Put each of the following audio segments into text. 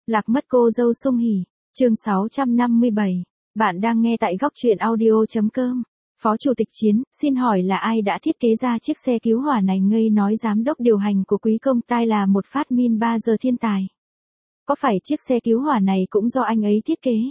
Lạc mất cô dâu Sung Hỉ, chương 657. Bạn đang nghe tại góc truyện audio.com. Phó Chủ tịch Chiến, xin hỏi là ai đã thiết kế ra chiếc xe cứu hỏa này? Ngây nói giám đốc điều hành của Quý Công Tai là một phát minh 3 giờ thiên tài. Có phải chiếc xe cứu hỏa này cũng do anh ấy thiết kế?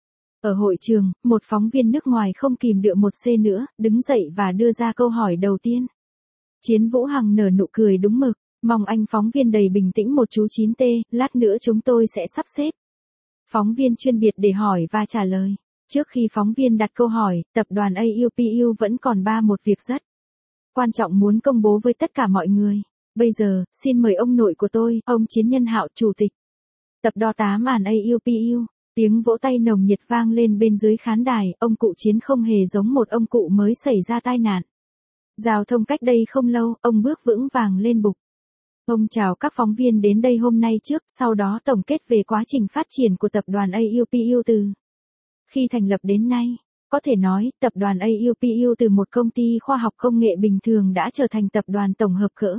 Ở hội trường, một phóng viên nước ngoài không kìm được một giây nữa, đứng dậy và đưa ra câu hỏi đầu tiên. Chiến Vũ Hằng nở nụ cười đúng mực, mong anh phóng viên đầy bình tĩnh một chú 9T, lát nữa chúng tôi sẽ sắp xếp phóng viên chuyên biệt để hỏi và trả lời. Trước khi phóng viên đặt câu hỏi, tập đoàn AUPU vẫn còn một việc rất quan trọng muốn công bố với tất cả mọi người. Bây giờ, xin mời ông nội của tôi, ông Chiến Nhân Hạo, Chủ tịch Tập đoàn 8 àn AUPU. Tiếng vỗ tay nồng nhiệt vang lên bên dưới khán đài, ông cụ Chiến không hề giống một ông cụ mới xảy ra tai nạn giao thông cách đây không lâu, ông bước vững vàng lên bục. Ông chào các phóng viên đến đây hôm nay trước, sau đó tổng kết về quá trình phát triển của tập đoàn AUPU từ khi thành lập đến nay. Có thể nói, tập đoàn AUPU từ một công ty khoa học công nghệ bình thường đã trở thành tập đoàn tổng hợp cỡ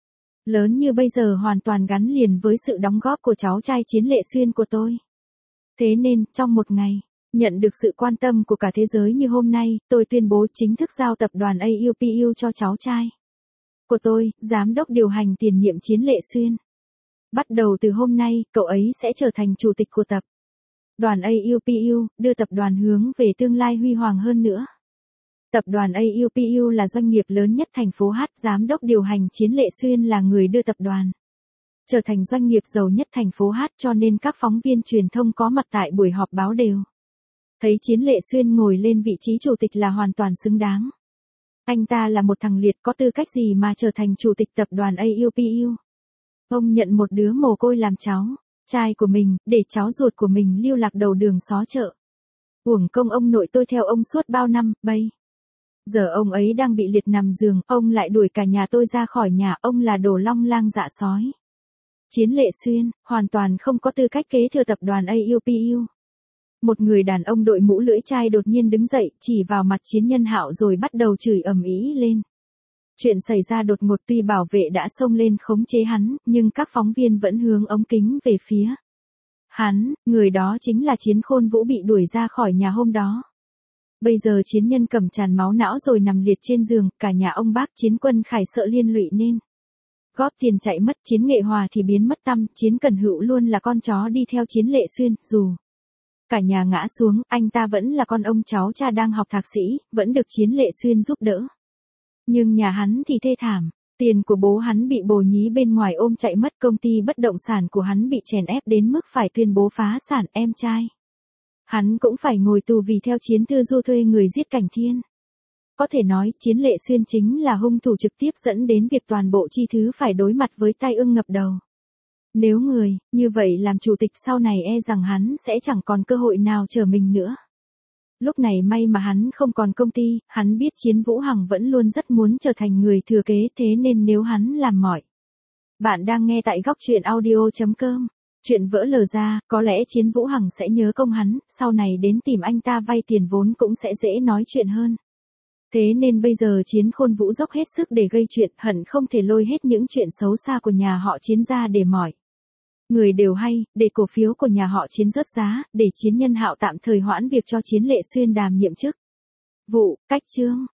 lớn như bây giờ, hoàn toàn gắn liền với sự đóng góp của cháu trai Chiến Lệ Xuyên của tôi. Thế nên, trong một ngày nhận được sự quan tâm của cả thế giới như hôm nay, tôi tuyên bố chính thức giao tập đoàn AUPU cho cháu trai của tôi, giám đốc điều hành tiền nhiệm Chiến Lệ Xuyên. Bắt đầu từ hôm nay, cậu ấy sẽ trở thành chủ tịch của tập đoàn AUPU, đưa tập đoàn hướng về tương lai huy hoàng hơn nữa. Tập đoàn AUPU là doanh nghiệp lớn nhất thành phố H, giám đốc điều hành Chiến Lệ Xuyên là người đưa tập đoàn trở thành doanh nghiệp giàu nhất thành phố H, cho nên các phóng viên truyền thông có mặt tại buổi họp báo đều thấy Chiến Lệ Xuyên ngồi lên vị trí chủ tịch là hoàn toàn xứng đáng. Anh ta là một thằng liệt, có tư cách gì mà trở thành chủ tịch tập đoàn AUPU. Ông nhận một đứa mồ côi làm cháu trai của mình, để cháu ruột của mình lưu lạc đầu đường xó chợ. Uổng công ông nội tôi theo ông suốt bao năm, bây giờ ông ấy đang bị liệt nằm giường, ông lại đuổi cả nhà tôi ra khỏi nhà, ông là đồ long lang dạ sói. Chiến Lệ Xuyên, hoàn toàn không có tư cách kế thừa tập đoàn AUPU. Một người đàn ông đội mũ lưỡi chai đột nhiên đứng dậy, chỉ vào mặt Chiến Nhân Hạo rồi bắt đầu chửi ầm ĩ lên. Chuyện xảy ra đột ngột, tuy bảo vệ đã xông lên khống chế hắn, nhưng các phóng viên vẫn hướng ống kính về phía hắn, người đó chính là Chiến Khôn Vũ bị đuổi ra khỏi nhà hôm đó. Bây giờ Chiến Nhân cầm tràn máu não rồi nằm liệt trên giường, cả nhà ông bác Chiến Quân Khải sợ liên lụy nên góp tiền chạy mất. Chiến Nghệ Hòa thì biến mất tăm, Chiến Cần Hữu luôn là con chó đi theo Chiến Lệ Xuyên, dù cả nhà ngã xuống, anh ta vẫn là con ông cháu cha đang học thạc sĩ, vẫn được Chiến Lệ Xuyên giúp đỡ. Nhưng nhà hắn thì thê thảm, tiền của bố hắn bị bồ nhí bên ngoài ôm chạy mất, công ty bất động sản của hắn bị chèn ép đến mức phải tuyên bố phá sản, em trai hắn cũng phải ngồi tù vì theo Chiến Tư Du thuê người giết Cảnh Thiên. Có thể nói, Chiến Lệ Xuyên chính là hung thủ trực tiếp dẫn đến việc toàn bộ chi thứ phải đối mặt với tai ương ngập đầu. Nếu người như vậy làm chủ tịch sau này, e rằng hắn sẽ chẳng còn cơ hội nào trở mình nữa. Lúc này may mà hắn không còn công ty, hắn biết Chiến Vũ Hằng vẫn luôn rất muốn trở thành người thừa kế, thế nên nếu hắn làm mọi. Bạn đang nghe tại góc truyện audio.com. Chuyện vỡ lờ ra, có lẽ Chiến Vũ Hằng sẽ nhớ công hắn, sau này đến tìm anh ta vay tiền vốn cũng sẽ dễ nói chuyện hơn. Thế nên bây giờ Chiến Khôn Vũ dốc hết sức để gây chuyện, hận không thể lôi hết những chuyện xấu xa của nhà họ Chiến ra để mọi người đều hay, để cổ phiếu của nhà họ Chiến rớt giá, để Chiến Nhân Hạo tạm thời hoãn việc cho Chiến Lệ Xuyên đảm nhiệm chức vụ, cách chương.